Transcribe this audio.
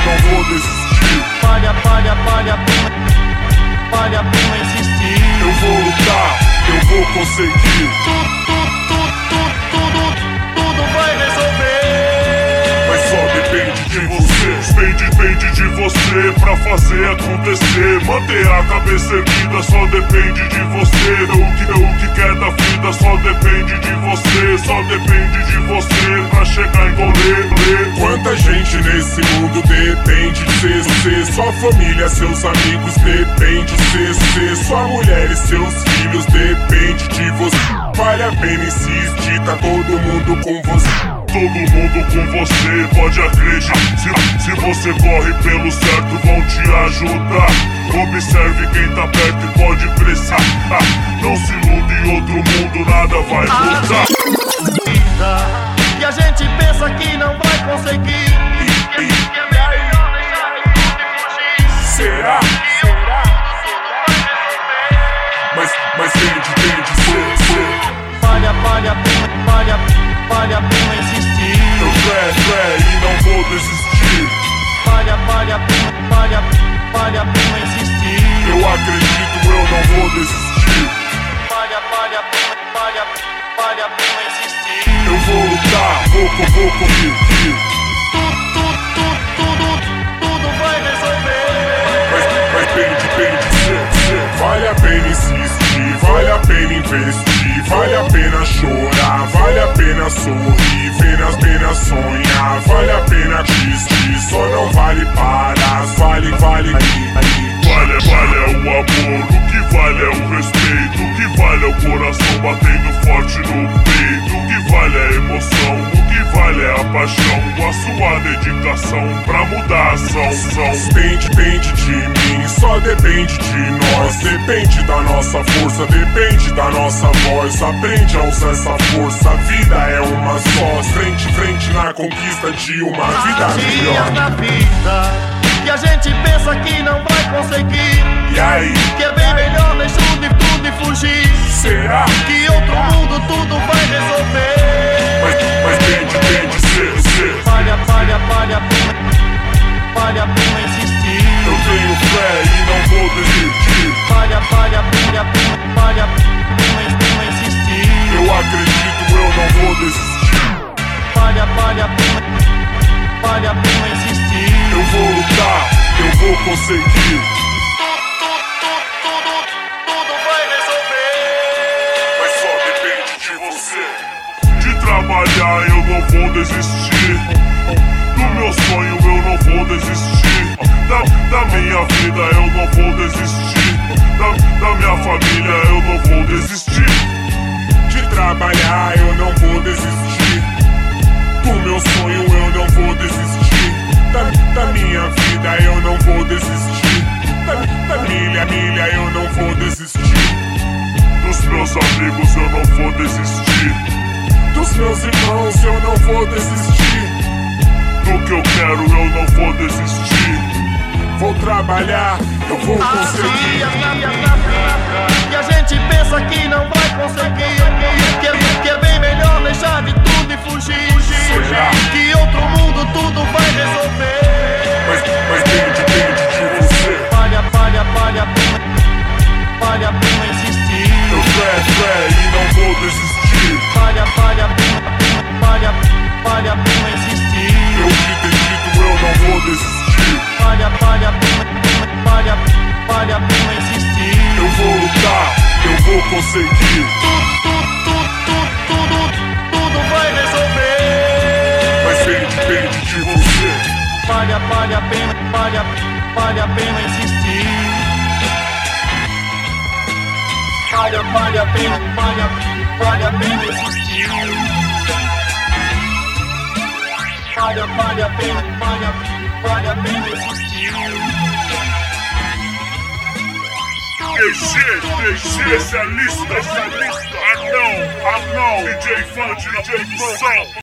não vou desistir. Vale a pena insistir. Eu vou lutar, eu vou conseguir. Tudo vai resolver. Mas só depende de você. Depende de você pra fazer acontecer. Manter a cabeça erguida só depende de você. O que quer da vida só depende de você. Só depende de você pra chegar em rolê. Quanta gente nesse mundo depende de você. Sua família, seus amigos depende de você. Sua mulher e seus filhos depende de você. Vale a pena insistir, tá todo mundo com você. Todo mundo com você, pode acreditar. Se você corre pelo certo, vão te ajudar. Observe quem tá perto e pode precisar. Não se ilude, em outro mundo nada vai mudar. E a gente pensa que não vai conseguir. Será? Mas tem de ser. Vale a pena insistir. Eu fé e não vou desistir. Vale a pena insistir. Eu acredito, eu não vou desistir. Vale a pena insistir. Eu vou lutar, vou conseguir. Tudo vai resolver. Mas depende de ser. Vale a pena insistir, vale a pena investir. Vale a pena chorar, vale a pena sorrir. Pena sonhar, vale a pena desistir. Só não vale parar, vale o amor, o que vale é o respeito. O que vale é o coração batendo forte no peito. O que vale é a emoção, o que vale é a paixão. A sua dedicação pra mudar a ação. Depende de mim, só depende de nós. Depende da nossa força, depende da nossa voz. Aprende a usar essa força, a vida é uma só. Frente na conquista de uma vida melhor. Na vida, que a gente pensa que não vai conseguir. E aí? Que é bem melhor deixar de tudo e fugir. Será? Que outro mundo tudo vai resolver. Mas depende de ser. Vale a pena insistir. Eu tenho fé e não vou desistir. Vale a pena insistir. Eu acredito, eu não vou desistir. Vale a pena insistir. Eu vou lutar, eu vou conseguir. Tudo vai resolver. Mas só depende de você. De trabalhar eu não vou desistir. Do meu sonho eu não vou desistir. Da minha vida eu não vou desistir. Da minha família eu não vou desistir. De trabalhar eu não vou desistir. Do meu sonho eu não vou desistir. Da minha vida eu não vou desistir. Da milha eu não vou desistir. Dos meus amigos eu não vou desistir. Dos meus irmãos eu não vou desistir. Do que eu quero eu não vou desistir. Vou trabalhar, eu vou conseguir. E a gente pensa que não vai conseguir. Que é bem melhor deixar de tudo e fugir. Será? Que outro mundo tudo vai resolver. Mas depende de você. Vale a pena insistir. Eu fé e não vou desistir. Vale a pena insistir. Eu acredito, eu não vou desistir. Vale a pena insistir. Eu vou lutar, eu vou conseguir. Tudo vai resolver. Mas depende de você. Vale a pena insistir. Vale a pena insistir. Vale a pena insistir. DG, especialista. Anão, DJ Fã, DJ Som.